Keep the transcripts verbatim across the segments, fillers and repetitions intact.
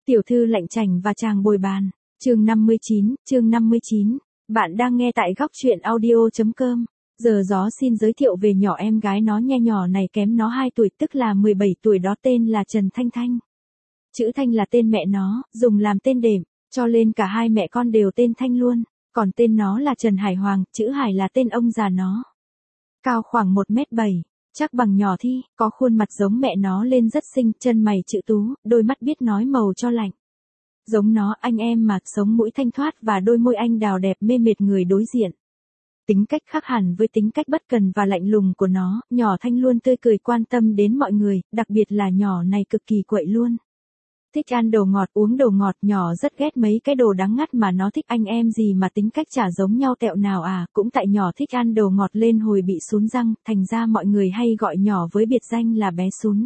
Tiểu thư lạnh chành và chàng bồi bàn. Chương năm mươi chín, chương năm mươi chín. Bạn đang nghe tại góc truyện audio chấm com. Giờ gió xin giới thiệu về nhỏ em gái nó nhe, nhỏ này kém nó hai tuổi, tức là mười bảy tuổi, đó tên là Trần Thanh Thanh. Chữ Thanh là tên mẹ nó, dùng làm tên đệm, cho nên cả hai mẹ con đều tên Thanh luôn. Còn tên nó là Trần Hải Hoàng, chữ Hải là tên ông già nó. Cao khoảng một mét bảy, chắc bằng nhỏ Thi, có khuôn mặt giống mẹ nó lên rất xinh, chân mày chữ tú, đôi mắt biết nói màu cho lạnh. Giống nó, anh em mà, sống mũi thanh thoát và đôi môi anh đào đẹp mê mệt người đối diện. Tính cách khác hẳn với tính cách bất cần và lạnh lùng của nó, nhỏ Thanh luôn tươi cười quan tâm đến mọi người, đặc biệt là nhỏ này cực kỳ quậy luôn. Thích ăn đồ ngọt, uống đồ ngọt, nhỏ rất ghét mấy cái đồ đắng ngắt mà nó thích. Anh em gì mà tính cách chả giống nhau tẹo nào à, cũng tại nhỏ thích ăn đồ ngọt lên hồi bị sún răng, thành ra mọi người hay gọi nhỏ với biệt danh là bé sún.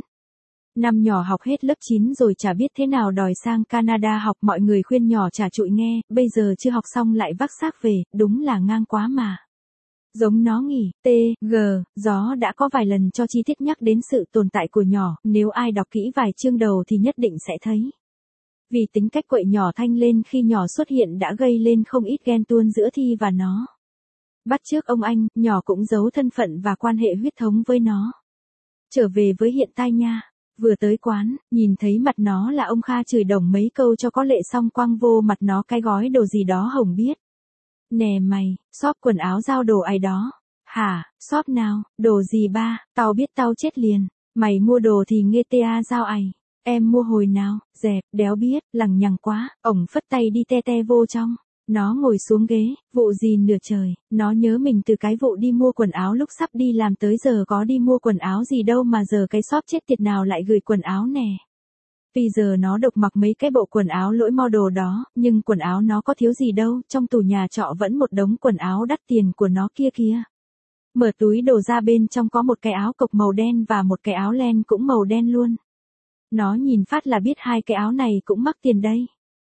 Năm nhỏ học hết lớp chín rồi chả biết thế nào đòi sang Canada học, mọi người khuyên nhỏ chả trụi nghe, bây giờ chưa học xong lại vác xác về, đúng là ngang quá mà. Giống nó nghỉ, T, G, gió đã có vài lần cho chi tiết nhắc đến sự tồn tại của nhỏ, nếu ai đọc kỹ vài chương đầu thì nhất định sẽ thấy. Vì tính cách quậy nhỏ Thanh lên khi nhỏ xuất hiện đã gây lên không ít ghen tuông giữa Thi và nó. Bắt chước ông anh, nhỏ cũng giấu thân phận và quan hệ huyết thống với nó. Trở về với hiện tại nha, vừa tới quán, nhìn thấy mặt nó là ông Kha chửi đồng mấy câu cho có lệ xong quăng vô mặt nó cái gói đồ gì đó hổng biết. Nè mày, shop quần áo giao đồ ai đó. Hả, shop nào, đồ gì ba, tao biết tao chết liền. Mày mua đồ thì nghe ta giao ai. Em mua hồi nào, dẹp, đéo biết, lằng nhằng quá. Ổng phất tay đi te te vô trong. Nó ngồi xuống ghế, vụ gì nửa trời. Nó nhớ mình từ cái vụ đi mua quần áo lúc sắp đi làm tới giờ có đi mua quần áo gì đâu mà giờ cái shop chết tiệt nào lại gửi quần áo nè. Vì giờ nó độc mặc mấy cái bộ quần áo lỗi model đó, nhưng quần áo nó có thiếu gì đâu, trong tủ nhà trọ vẫn một đống quần áo đắt tiền của nó kia kìa. Mở túi đồ ra bên trong có một cái áo cộc màu đen và một cái áo len cũng màu đen luôn. Nó nhìn phát là biết hai cái áo này cũng mắc tiền đây.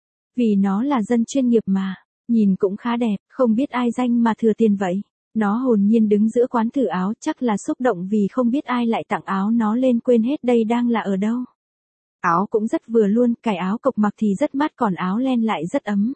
Vì nó là dân chuyên nghiệp mà, nhìn cũng khá đẹp, không biết ai danh mà thừa tiền vậy. Nó hồn nhiên đứng giữa quán thử áo, chắc là xúc động vì không biết ai lại tặng áo nó lên quên hết đây đang là ở đâu. Áo cũng rất vừa luôn, cài áo cộc mặc thì rất mát còn áo len lại rất ấm.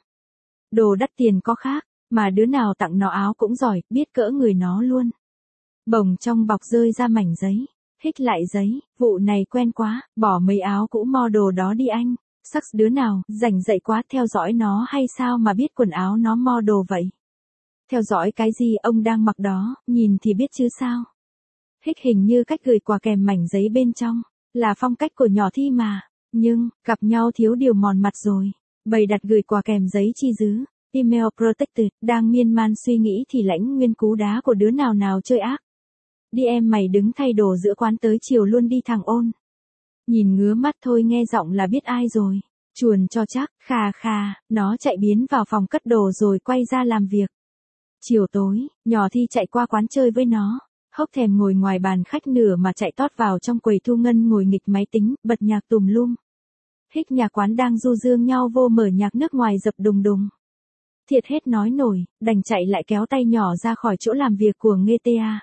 Đồ đắt tiền có khác, mà đứa nào tặng nó áo cũng giỏi, biết cỡ người nó luôn. Bồng trong bọc rơi ra mảnh giấy, hích lại giấy, vụ này quen quá, bỏ mấy áo cũ model đó đi anh. Sắc đứa nào, rảnh rậy quá theo dõi nó hay sao mà biết quần áo nó model vậy. Theo dõi cái gì ông đang mặc đó, nhìn thì biết chứ sao. Hích hình như cách gửi quà kèm mảnh giấy bên trong. Là phong cách của nhỏ Thi mà, nhưng, gặp nhau thiếu điều mòn mặt rồi. Bày đặt gửi quà kèm giấy chi dứ, email protected, đang miên man suy nghĩ thì lãnh nguyên cú đá của đứa nào nào chơi ác. Đi em mày đứng thay đồ giữa quán tới chiều luôn đi thằng ôn. Nhìn ngứa mắt thôi nghe giọng là biết ai rồi. Chuồn cho chắc, khà khà, nó chạy biến vào phòng cất đồ rồi quay ra làm việc. Chiều tối, nhỏ Thi chạy qua quán chơi với nó. Hốc thèm ngồi ngoài bàn khách nửa mà chạy tót vào trong quầy thu ngân ngồi nghịch máy tính, bật nhạc tùm lum. Hích nhà quán đang du dương nhau vô mở nhạc nước ngoài dập đùng đùng. Thiệt hết nói nổi, đành chạy lại kéo tay nhỏ ra khỏi chỗ làm việc của nghe ta.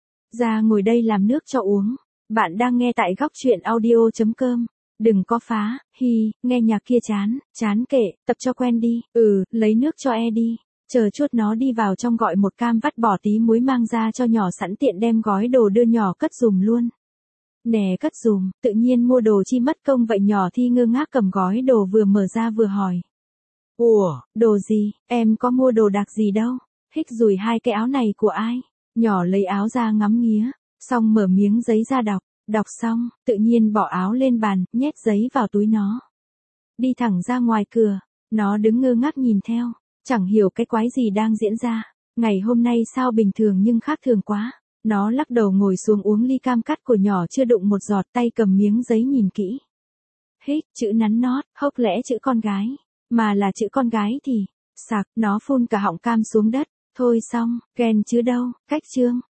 Ra ngồi đây làm nước cho uống. Bạn đang nghe tại góc truyện audio chấm com. Đừng có phá, hi, nghe nhạc kia chán, chán kệ, tập cho quen đi. Ừ, lấy nước cho e đi. Chờ chút nó đi vào trong gọi một cam vắt bỏ tí muối mang ra cho nhỏ sẵn tiện đem gói đồ đưa nhỏ cất dùm luôn. Nè cất dùm, tự nhiên mua đồ chi mất công vậy nhỏ Thi ngơ ngác cầm gói đồ vừa mở ra vừa hỏi. Ủa, đồ gì, em có mua đồ đặc gì đâu, hích rủi hai cái áo này của ai, nhỏ lấy áo ra ngắm nghía, xong mở miếng giấy ra đọc, đọc xong, tự nhiên bỏ áo lên bàn, nhét giấy vào túi nó. Đi thẳng ra ngoài cửa, nó đứng ngơ ngác nhìn theo. Chẳng hiểu cái quái gì đang diễn ra, ngày hôm nay sao bình thường nhưng khác thường quá. Nó lắc đầu ngồi xuống uống ly cam cắt của nhỏ chưa đụng một giọt, tay cầm miếng giấy nhìn kỹ. Hích, chữ nắn nót, hốc lẽ chữ con gái, mà là chữ con gái thì, sạc, nó phun cả họng cam xuống đất, thôi xong, ghen chứ đâu, cách chương,